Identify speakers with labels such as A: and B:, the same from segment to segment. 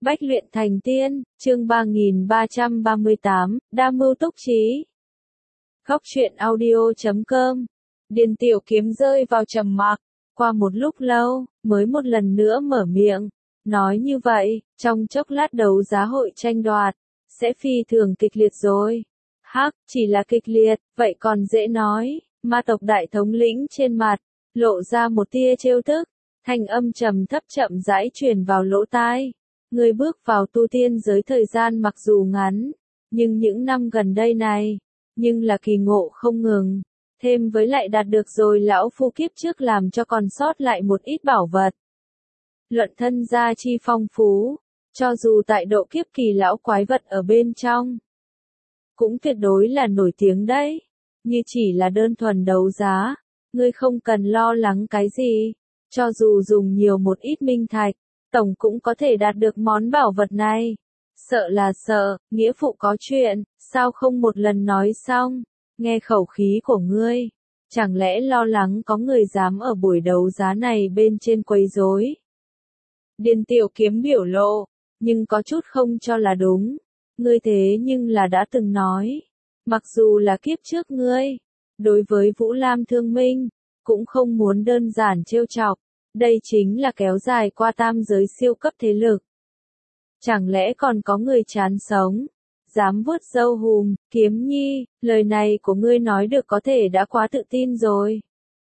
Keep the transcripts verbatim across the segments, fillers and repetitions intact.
A: Bách luyện thành tiên, chương ba nghìn ba trăm ba mươi tám, đa mưu túc trí. Góc truyện audio chấm com. Điền Tiểu Kiếm rơi vào trầm mặc, qua một lúc lâu, mới một lần nữa mở miệng. Nói như vậy, trong chốc lát đấu giá hội tranh đoạt, sẽ phi thường kịch liệt rồi. Hắc, chỉ là kịch liệt, vậy còn dễ nói. Ma tộc đại thống lĩnh trên mặt, lộ ra một tia trêu tức, thanh âm trầm thấp chậm rãi truyền vào lỗ tai. Ngươi bước vào tu tiên giới thời gian mặc dù ngắn, nhưng những năm gần đây này, nhưng là kỳ ngộ không ngừng, thêm với lại đạt được rồi lão phu kiếp trước làm cho còn sót lại một ít bảo vật. Luận thân gia chi phong phú, cho dù tại độ kiếp kỳ lão quái vật ở bên trong, cũng tuyệt đối là nổi tiếng đấy, như chỉ là đơn thuần đấu giá, ngươi không cần lo lắng cái gì, cho dù dùng nhiều một ít minh thạch, tổng cũng có thể đạt được món bảo vật này. Sợ là sợ, nghĩa phụ có chuyện, sao không một lần nói xong, nghe khẩu khí của ngươi, chẳng lẽ lo lắng có người dám ở buổi đấu giá này bên trên quấy rối. Điền Tiểu Kiếm biểu lộ, nhưng có chút không cho là đúng, ngươi thế nhưng là đã từng nói, mặc dù là kiếp trước ngươi, đối với Vũ Lam Thương Minh, cũng không muốn đơn giản trêu chọc. Đây chính là kéo dài qua tam giới siêu cấp thế lực. Chẳng lẽ còn có người chán sống, dám vuốt râu hùm, Kiếm Nhi, lời này của ngươi nói được có thể đã quá tự tin rồi.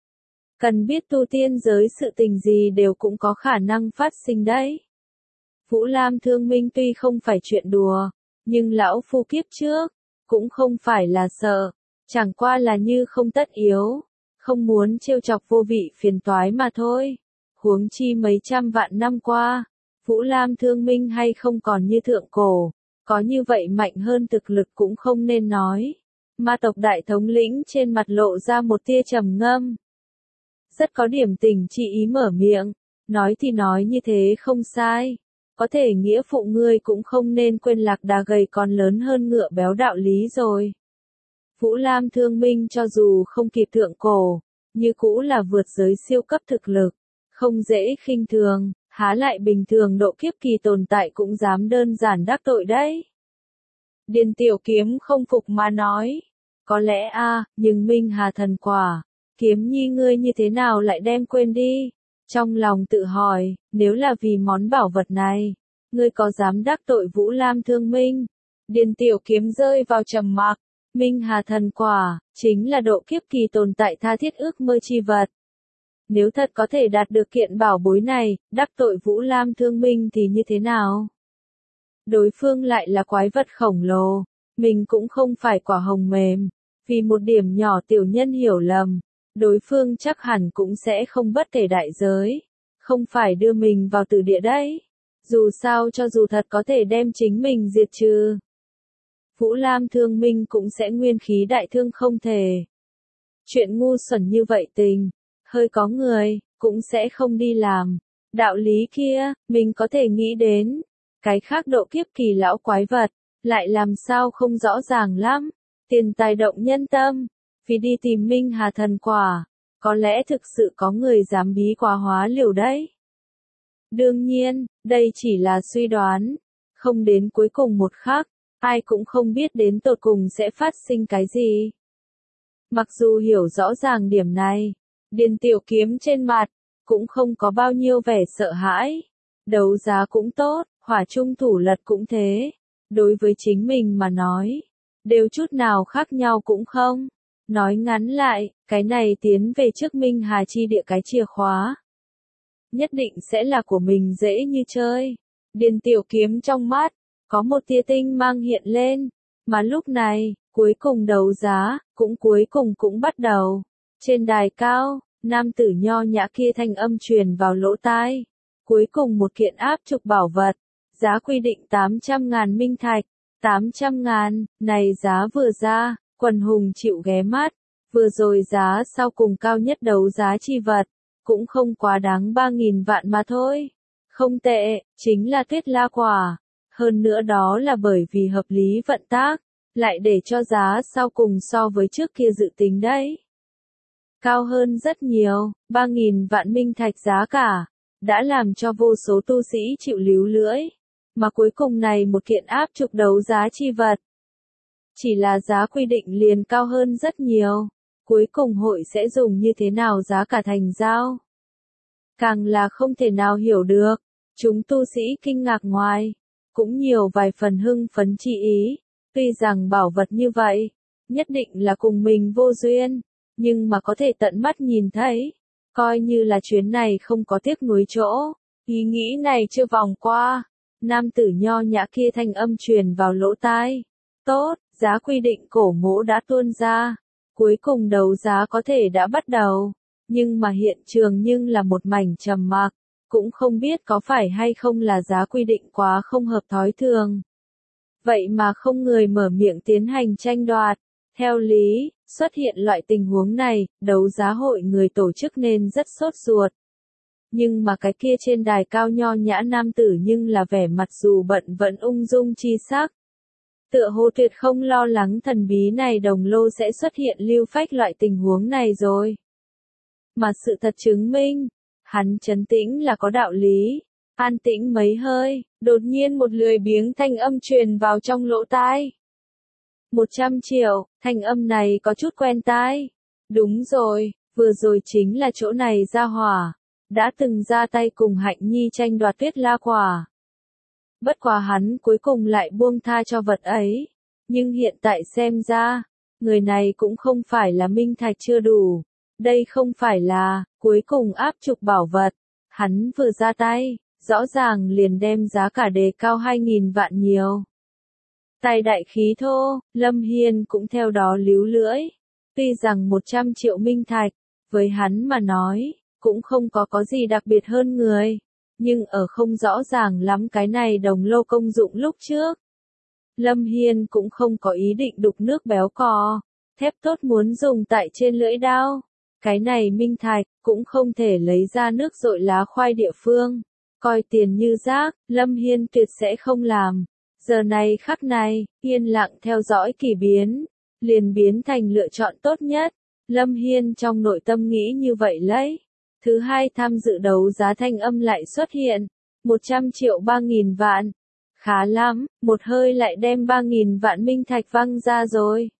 A: Cần biết tu tiên giới sự tình gì đều cũng có khả năng phát sinh đấy. Vũ Lam Thương Minh tuy không phải chuyện đùa, nhưng lão phu kiếp trước, cũng không phải là sợ, chẳng qua là như không tất yếu, không muốn trêu chọc vô vị phiền toái mà thôi. Huống chi mấy trăm vạn năm qua, Vũ Lam Thương Minh hay không còn như thượng cổ, có như vậy mạnh hơn thực lực cũng không nên nói. Ma tộc đại thống lĩnh trên mặt lộ ra một tia trầm ngâm. Rất có điểm tình chị ý mở miệng, nói thì nói như thế không sai, có thể nghĩa phụ ngươi cũng không nên quên lạc đà gầy còn lớn hơn ngựa béo đạo lý rồi. Vũ Lam Thương Minh cho dù không kịp thượng cổ, như cũ là vượt giới siêu cấp thực lực. Không dễ khinh thường, há lại bình thường độ kiếp kỳ tồn tại cũng dám đơn giản đắc tội đấy. Điền Tiểu Kiếm không phục mà nói, có lẽ a, à, nhưng Minh Hà thần quả, Kiếm Nhi ngươi như thế nào lại đem quên đi? Trong lòng tự hỏi, nếu là vì món bảo vật này, ngươi có dám đắc tội Vũ Lam Thương Minh? Điền Tiểu Kiếm rơi vào trầm mặc, Minh Hà thần quả, chính là độ kiếp kỳ tồn tại tha thiết ước mơ chi vật. Nếu thật có thể đạt được kiện bảo bối này, đắc tội Vũ Lam Thương Minh thì như thế nào? Đối phương lại là quái vật khổng lồ, mình cũng không phải quả hồng mềm, vì một điểm nhỏ tiểu nhân hiểu lầm, đối phương chắc hẳn cũng sẽ không bất kể đại giới, không phải đưa mình vào tử địa đấy. Dù sao cho dù thật có thể đem chính mình diệt trừ, Vũ Lam Thương Minh cũng sẽ nguyên khí đại thương không thể. Chuyện ngu xuẩn như vậy tình. Hơi có người, cũng sẽ không đi làm. Đạo lý kia, mình có thể nghĩ đến. Cái khác độ kiếp kỳ lão quái vật, lại làm sao không rõ ràng lắm. Tiền tài động nhân tâm, vì đi tìm Minh Hà thần quả, có lẽ thực sự có người dám bí quá hóa liều đấy. Đương nhiên, đây chỉ là suy đoán, không đến cuối cùng một khắc, ai cũng không biết đến tột cùng sẽ phát sinh cái gì. Mặc dù hiểu rõ ràng điểm này, Điền Tiểu Kiếm trên mặt, cũng không có bao nhiêu vẻ sợ hãi. Đấu giá cũng tốt, hỏa trung thủ lật cũng thế. Đối với chính mình mà nói, đều chút nào khác nhau cũng không. Nói ngắn lại, cái này tiến về trước Minh Hà chi địa cái chìa khóa. Nhất định sẽ là của mình dễ như chơi. Điền Tiểu Kiếm trong mắt, có một tia tinh mang hiện lên. Mà lúc này, cuối cùng đấu giá, cũng cuối cùng cũng bắt đầu. Trên đài cao, nam tử nho nhã kia thanh âm truyền vào lỗ tai. Cuối cùng một kiện áp trục bảo vật, giá quy định tám trăm ngàn minh thạch, tám trăm ngàn, này giá vừa ra, quần hùng chịu ghé mắt, vừa rồi giá sau cùng cao nhất đấu giá chi vật, cũng không quá đáng ba nghìn vạn mà thôi. Không tệ, chính là tuyết la quả, hơn nữa đó là bởi vì hợp lý vận tác, lại để cho giá sau cùng so với trước kia dự tính đấy. Cao hơn rất nhiều, ba nghìn vạn minh thạch giá cả, đã làm cho vô số tu sĩ chịu líu lưỡi. Mà cuối cùng này một kiện áp trục đấu giá chi vật. Chỉ là giá quy định liền cao hơn rất nhiều. Cuối cùng hội sẽ dùng như thế nào giá cả thành giao? Càng là không thể nào hiểu được. Chúng tu sĩ kinh ngạc ngoài. Cũng nhiều vài phần hưng phấn chi ý. Tuy rằng bảo vật như vậy, nhất định là cùng mình vô duyên. Nhưng mà có thể tận mắt nhìn thấy. Coi như là chuyến này không có tiếc nuối chỗ. Ý nghĩ này chưa vòng qua. Nam tử nho nhã kia thanh âm truyền vào lỗ tai. Tốt, giá quy định cổ mỗ đã tuôn ra. Cuối cùng đấu giá có thể đã bắt đầu. Nhưng mà hiện trường nhưng là một mảnh trầm mặc. Cũng không biết có phải hay không là giá quy định quá không hợp thói thường. Vậy mà không người mở miệng tiến hành tranh đoạt. Theo lý, xuất hiện loại tình huống này, đấu giá hội người tổ chức nên rất sốt ruột. Nhưng mà cái kia trên đài cao nho nhã nam tử nhưng là vẻ mặt dù bận vẫn ung dung chi sắc. Tựa hồ tuyệt không lo lắng thần bí này đồng lô sẽ xuất hiện lưu phách loại tình huống này rồi. Mà sự thật chứng minh, hắn trấn tĩnh là có đạo lý. An tĩnh mấy hơi, đột nhiên một lười biếng thanh âm truyền vào trong lỗ tai. Một trăm triệu, thanh âm này có chút quen tai. Đúng rồi, vừa rồi chính là chỗ này ra hỏa. Đã từng ra tay cùng Hạnh Nhi tranh đoạt Tuyết La quả. Bất quá hắn cuối cùng lại buông tha cho vật ấy. Nhưng hiện tại xem ra, người này cũng không phải là minh thạch chưa đủ. Đây không phải là, cuối cùng áp trục bảo vật. Hắn vừa ra tay, rõ ràng liền đem giá cả đề cao hai nghìn vạn nhiều. Tài đại khí thô, Lâm Hiên cũng theo đó líu lưỡi. Tuy rằng một trăm triệu minh thạch, với hắn mà nói, cũng không có có gì đặc biệt hơn người. Nhưng ở không rõ ràng lắm cái này đồng lô công dụng lúc trước. Lâm Hiên cũng không có ý định đục nước béo cò. Thép tốt muốn dùng tại trên lưỡi đao. Cái này minh thạch, cũng không thể lấy ra nước dội lá khoai địa phương. Coi tiền như rác, Lâm Hiên tuyệt sẽ không làm. Giờ này khắc này, yên lặng theo dõi kỳ biến. Liền biến thành lựa chọn tốt nhất. Lâm Hiên trong nội tâm nghĩ như vậy lấy. Thứ hai tham dự đấu giá thanh âm lại xuất hiện. một trăm triệu ba nghìn vạn. Khá lắm, một hơi lại đem ba nghìn vạn minh thạch văng ra rồi.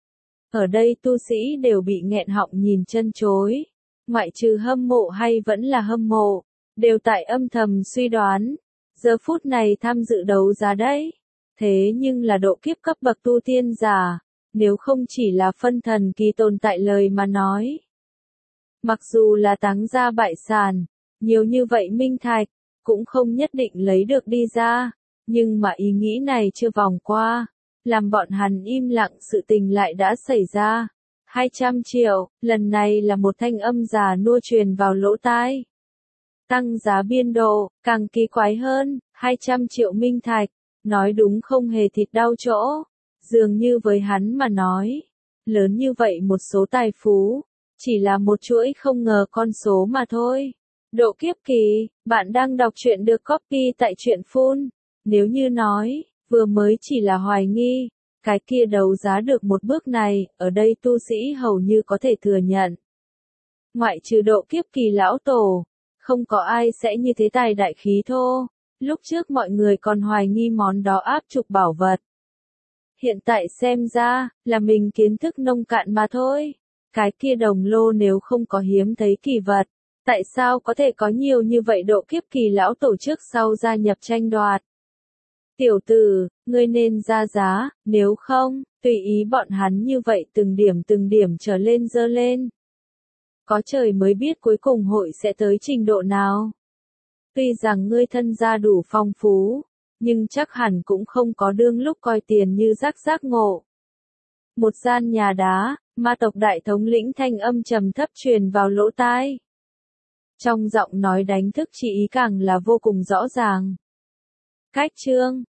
A: Ở đây tu sĩ đều bị nghẹn họng nhìn chân chối. Ngoại trừ hâm mộ hay vẫn là hâm mộ. Đều tại âm thầm suy đoán. Giờ phút này tham dự đấu giá đấy. Thế nhưng là độ kiếp cấp bậc tu tiên giả. Nếu không chỉ là phân thần kỳ tồn tại lời mà nói. Mặc dù là táng ra bại sản, nhiều như vậy minh thạch, cũng không nhất định lấy được đi ra. Nhưng mà ý nghĩ này chưa vòng qua, làm bọn hắn im lặng sự tình lại đã xảy ra. hai trăm triệu, lần này là một thanh âm già nua truyền vào lỗ tai. Tăng giá biên độ, càng kỳ quái hơn, hai trăm triệu minh thạch, nói đúng không hề thịt đau chỗ. Dường như với hắn mà nói, lớn như vậy một số tài phú. Chỉ là một chuỗi không ngờ con số mà thôi. Độ kiếp kỳ, bạn đang đọc truyện được copy tại truyện phun. Nếu như nói, vừa mới chỉ là hoài nghi, cái kia đấu giá được một bước này, ở đây tu sĩ hầu như có thể thừa nhận. Ngoại trừ độ kiếp kỳ lão tổ, không có ai sẽ như thế tài đại khí thô. Lúc trước mọi người còn hoài nghi món đó áp trục bảo vật. Hiện tại xem ra, là mình kiến thức nông cạn mà thôi. Cái kia đồng lô nếu không có hiếm thấy kỳ vật, tại sao có thể có nhiều như vậy độ kiếp kỳ lão tổ trước sau gia nhập tranh đoạt? Tiểu tử, ngươi nên ra giá, nếu không, tùy ý bọn hắn như vậy từng điểm từng điểm trở lên dơ lên. Có trời mới biết cuối cùng hội sẽ tới trình độ nào. Tuy rằng ngươi thân gia đủ phong phú, nhưng chắc hẳn cũng không có đương lúc coi tiền như rác rác ngộ. Một gian nhà đá, ma tộc đại thống lĩnh thanh âm trầm thấp truyền vào lỗ tai. Trong giọng nói đánh thức chỉ ý càng là vô cùng rõ ràng. Cách chương